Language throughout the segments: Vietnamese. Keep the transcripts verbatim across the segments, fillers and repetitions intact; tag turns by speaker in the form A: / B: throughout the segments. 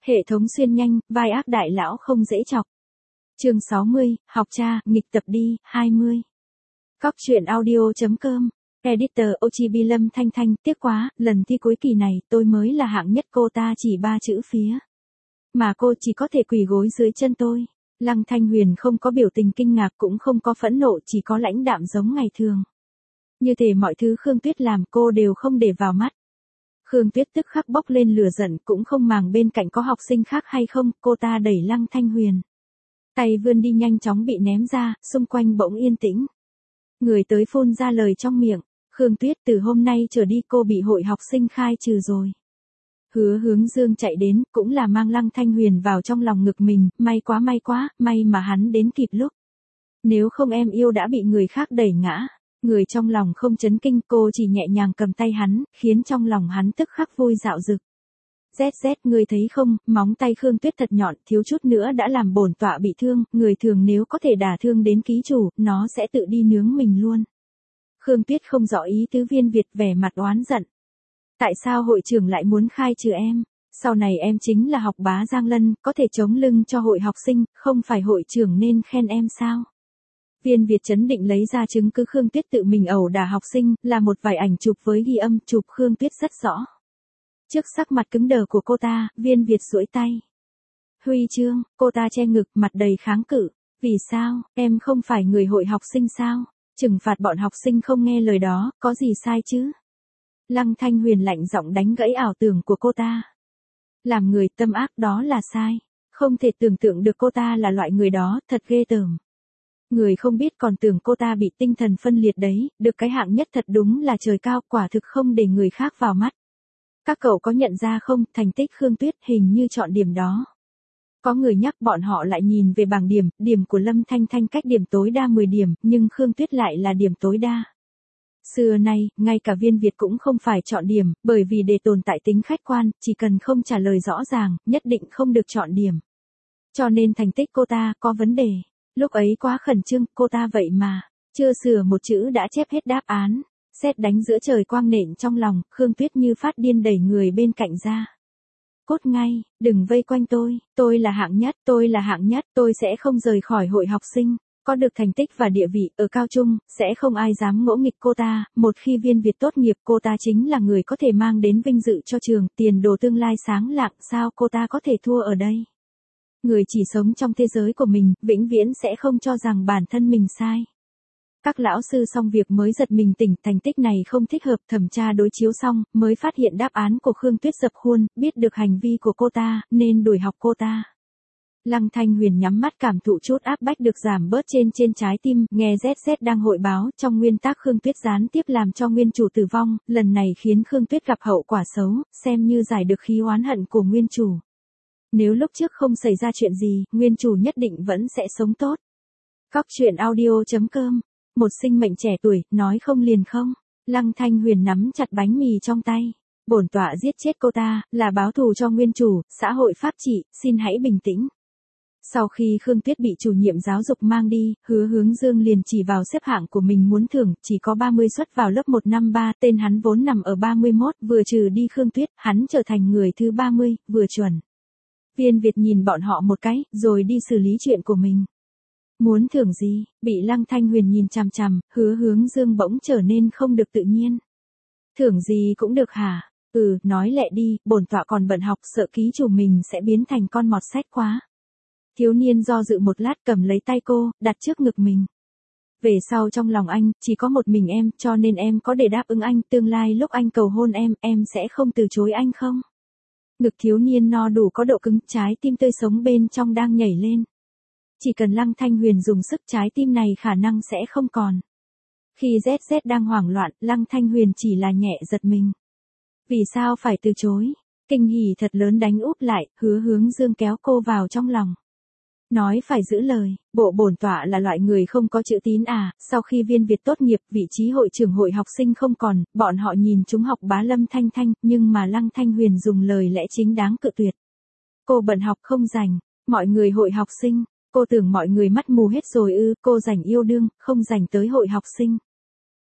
A: Hệ thống xuyên nhanh, vai ác đại lão không dễ chọc. Chương sáu mươi, học cha, nghịch tập đi, hai mươi. Cóc truyện audio chấm com. Editor Ochibi Lâm Thanh Thanh, tiếc quá, lần thi cuối kỳ này, tôi mới là hạng nhất, cô ta chỉ ba chữ phía. Mà cô chỉ có thể quỳ gối dưới chân tôi. Lăng Thanh Huyền không có biểu tình kinh ngạc, cũng không có phẫn nộ, chỉ có lãnh đạm giống ngày thường. Như thể mọi thứ Khương Tuyết làm cô đều không để vào mắt. Khương Tuyết tức khắc bốc lên lửa giận, cũng không màng bên cạnh có học sinh khác hay không, cô ta đẩy Lăng Thanh Huyền. Tay vươn đi nhanh chóng bị ném ra, xung quanh bỗng yên tĩnh. Người tới phun ra lời trong miệng, Khương Tuyết, từ hôm nay trở đi cô bị hội học sinh khai trừ rồi. Hứa Hướng Dương chạy đến, cũng là mang Lăng Thanh Huyền vào trong lòng ngực mình, may quá may quá, may mà hắn đến kịp lúc. Nếu không em yêu đã bị người khác đẩy ngã. Người trong lòng không chấn kinh, cô chỉ nhẹ nhàng cầm tay hắn, khiến trong lòng hắn tức khắc vui dạo dực. Z Z, người thấy không, móng tay Khương Tuyết thật nhọn, thiếu chút nữa đã làm bổn tọa bị thương, người thường nếu có thể đả thương đến ký chủ, nó sẽ tự đi nướng mình luôn. Khương Tuyết không rõ ý tứ Viên Việt, vẻ mặt oán giận. Tại sao hội trưởng lại muốn khai trừ em? Sau này em chính là học bá Giang Lân, có thể chống lưng cho hội học sinh, không phải hội trưởng nên khen em sao? Viên Việt trấn định lấy ra chứng cứ Khương Tuyết tự mình ẩu đả học sinh, là một vài ảnh chụp với ghi âm, chụp Khương Tuyết rất rõ. Trước sắc mặt cứng đờ của cô ta, Viên Việt duỗi tay. Huy chương, cô ta che ngực, mặt đầy kháng cự. Vì sao, em không phải người hội học sinh sao? Trừng phạt bọn học sinh không nghe lời đó, có gì sai chứ? Lăng Thanh Huyền lạnh giọng đánh gãy ảo tưởng của cô ta. Làm người tâm ác đó là sai. Không thể tưởng tượng được cô ta là loại người đó, thật ghê tởm. Người không biết còn tưởng cô ta bị tinh thần phân liệt đấy, được cái hạng nhất thật đúng là trời cao, quả thực không để người khác vào mắt. Các cậu có nhận ra không, thành tích Khương Tuyết hình như chọn điểm đó. Có người nhắc bọn họ lại nhìn về bảng điểm, điểm của Lâm Thanh Thanh cách điểm tối đa mười điểm, nhưng Khương Tuyết lại là điểm tối đa. Xưa nay, ngay cả Viên Việt cũng không phải chọn điểm, bởi vì để tồn tại tính khách quan, chỉ cần không trả lời rõ ràng, nhất định không được chọn điểm. Cho nên thành tích cô ta có vấn đề. Lúc ấy quá khẩn trương, cô ta vậy mà, chưa sửa một chữ đã chép hết đáp án. Sét đánh giữa trời quang nện trong lòng, Khương Tuyết như phát điên đẩy người bên cạnh ra. Cốt ngay, đừng vây quanh tôi, tôi là hạng nhất, tôi là hạng nhất, tôi sẽ không rời khỏi hội học sinh. Có được thành tích và địa vị ở cao trung, sẽ không ai dám ngỗ nghịch cô ta, một khi Viên Việt tốt nghiệp cô ta chính là người có thể mang đến vinh dự cho trường, tiền đồ tương lai sáng lạng, sao cô ta có thể thua ở đây? Người chỉ sống trong thế giới của mình, vĩnh viễn sẽ không cho rằng bản thân mình sai. Các lão sư xong việc mới giật mình tỉnh, thành tích này không thích hợp, thẩm tra đối chiếu xong, mới phát hiện đáp án của Khương Tuyết dập khuôn, biết được hành vi của cô ta, nên đuổi học cô ta. Lăng Thanh Huyền nhắm mắt cảm thụ chút áp bách được giảm bớt trên trên trái tim, nghe Z Z đang hội báo, trong nguyên tắc Khương Tuyết gián tiếp làm cho nguyên chủ tử vong, lần này khiến Khương Tuyết gặp hậu quả xấu, xem như giải được khí oán hận của nguyên chủ. Nếu lúc trước không xảy ra chuyện gì, nguyên chủ nhất định vẫn sẽ sống tốt. Cóc truyện audio chấm com. Một sinh mệnh trẻ tuổi, nói không liền không. Lăng Thanh Huyền nắm chặt bánh mì trong tay. Bổn tọa giết chết cô ta, là báo thù cho nguyên chủ, xã hội pháp trị, xin hãy bình tĩnh. Sau khi Khương Tuyết bị chủ nhiệm giáo dục mang đi, Hứa Hướng Dương liền chỉ vào xếp hạng của mình muốn thưởng, chỉ có ba mươi suất vào lớp một năm ba, tên hắn vốn nằm ở ba mươi mốt, vừa trừ đi Khương Tuyết, hắn trở thành người thứ ba mươi, vừa chuẩn. Viên Việt nhìn bọn họ một cái, rồi đi xử lý chuyện của mình. Muốn thưởng gì? Bị Lăng Thanh Huyền nhìn chằm chằm, Hứa Hướng Dương bỗng trở nên không được tự nhiên. Thưởng gì cũng được hả? Ừ, nói lẹ đi, bổn tọa còn bận học, sợ ký chủ mình sẽ biến thành con mọt sách quá. Thiếu niên do dự một lát, cầm lấy tay cô, đặt trước ngực mình. Về sau trong lòng anh, chỉ có một mình em, cho nên em có để đáp ứng anh, tương lai lúc anh cầu hôn em, em sẽ không từ chối anh không? Ngực thiếu niên no đủ có độ cứng, trái tim tươi sống bên trong đang nhảy lên. Chỉ cần Lăng Thanh Huyền dùng sức, trái tim này khả năng sẽ không còn. Khi Z Z đang hoảng loạn, Lăng Thanh Huyền chỉ là nhẹ giật mình. Vì sao phải từ chối? Kinh hỉ thật lớn đánh úp lại, Hứa Hướng Dương kéo cô vào trong lòng. Nói phải giữ lời, bộ bổn tọa là loại người không có chữ tín à, sau khi Viên Việt tốt nghiệp, vị trí hội trưởng hội học sinh không còn, bọn họ nhìn chúng học bá Lâm Thanh Thanh, nhưng mà Lăng Thanh Huyền dùng lời lẽ chính đáng cự tuyệt. Cô bận học không rảnh, mọi người hội học sinh, cô tưởng mọi người mắt mù hết rồi ư, cô rảnh yêu đương, không rảnh tới hội học sinh.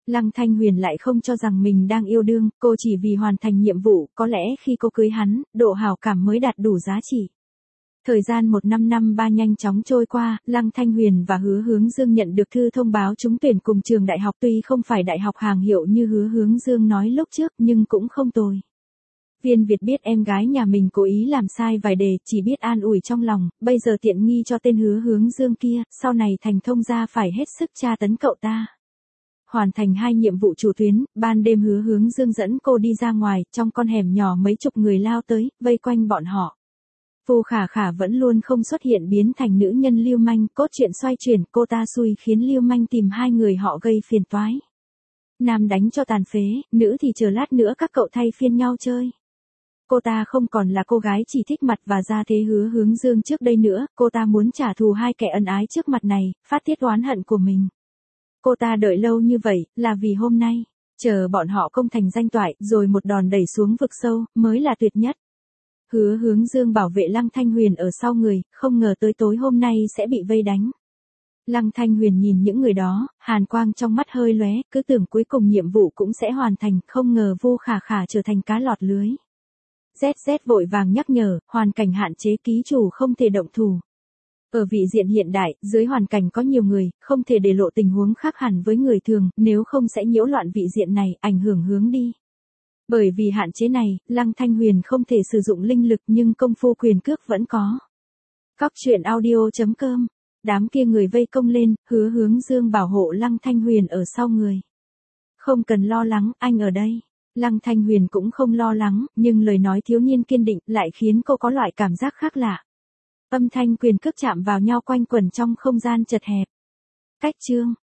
A: Lăng Thanh Huyền lại không cho rằng mình đang yêu đương, cô chỉ vì hoàn thành nhiệm vụ, có lẽ khi cô cưới hắn, độ hảo cảm mới đạt đủ giá trị. Thời gian một năm năm ba nhanh chóng trôi qua, Lăng Thanh Huyền và Hứa Hướng Dương nhận được thư thông báo trúng tuyển cùng trường đại học, tuy không phải đại học hàng hiệu như Hứa Hướng Dương nói lúc trước nhưng cũng không tồi. Viên Việt biết em gái nhà mình cố ý làm sai vài đề, chỉ biết an ủi trong lòng, bây giờ tiện nghi cho tên Hứa Hướng Dương kia, sau này thành thông gia phải hết sức tra tấn cậu ta. Hoàn thành hai nhiệm vụ chủ tuyến, ban đêm Hứa Hướng Dương dẫn cô đi ra ngoài, trong con hẻm nhỏ mấy chục người lao tới, vây quanh bọn họ. Vu Khả Khả vẫn luôn không xuất hiện biến thành nữ nhân lưu manh, cốt truyện xoay chuyển, cô ta xui khiến lưu manh tìm hai người họ gây phiền toái. Nam đánh cho tàn phế, nữ thì chờ lát nữa các cậu thay phiên nhau chơi. Cô ta không còn là cô gái chỉ thích mặt và ra thế Hứa Hướng Dương trước đây nữa, cô ta muốn trả thù hai kẻ ân ái trước mặt này, phát tiết oán hận của mình. Cô ta đợi lâu như vậy, là vì hôm nay, chờ bọn họ công thành danh toại, rồi một đòn đẩy xuống vực sâu, mới là tuyệt nhất. Hứa Hướng Dương bảo vệ Lăng Thanh Huyền ở sau người, không ngờ tới tối hôm nay sẽ bị vây đánh. Lăng Thanh Huyền nhìn những người đó, hàn quang trong mắt hơi lóe, cứ tưởng cuối cùng nhiệm vụ cũng sẽ hoàn thành, không ngờ Vu Khả Khả trở thành cá lọt lưới. zét zét vội vàng nhắc nhở, hoàn cảnh hạn chế ký chủ không thể động thủ. Ở vị diện hiện đại, dưới hoàn cảnh có nhiều người, không thể để lộ tình huống khác hẳn với người thường, nếu không sẽ nhiễu loạn vị diện này, ảnh hưởng hướng đi. Bởi vì hạn chế này, Lăng Thanh Huyền không thể sử dụng linh lực nhưng công phu quyền cước vẫn có. Cóc truyện audio chấm com. Đám kia người vây công lên, Hứa Hướng Dương bảo hộ Lăng Thanh Huyền ở sau người. Không cần lo lắng, anh ở đây. Lăng Thanh Huyền cũng không lo lắng, nhưng lời nói thiếu niên kiên định lại khiến cô có loại cảm giác khác lạ. Âm thanh quyền cước chạm vào nhau quanh quẩn trong không gian chật hẹp. Cách chương.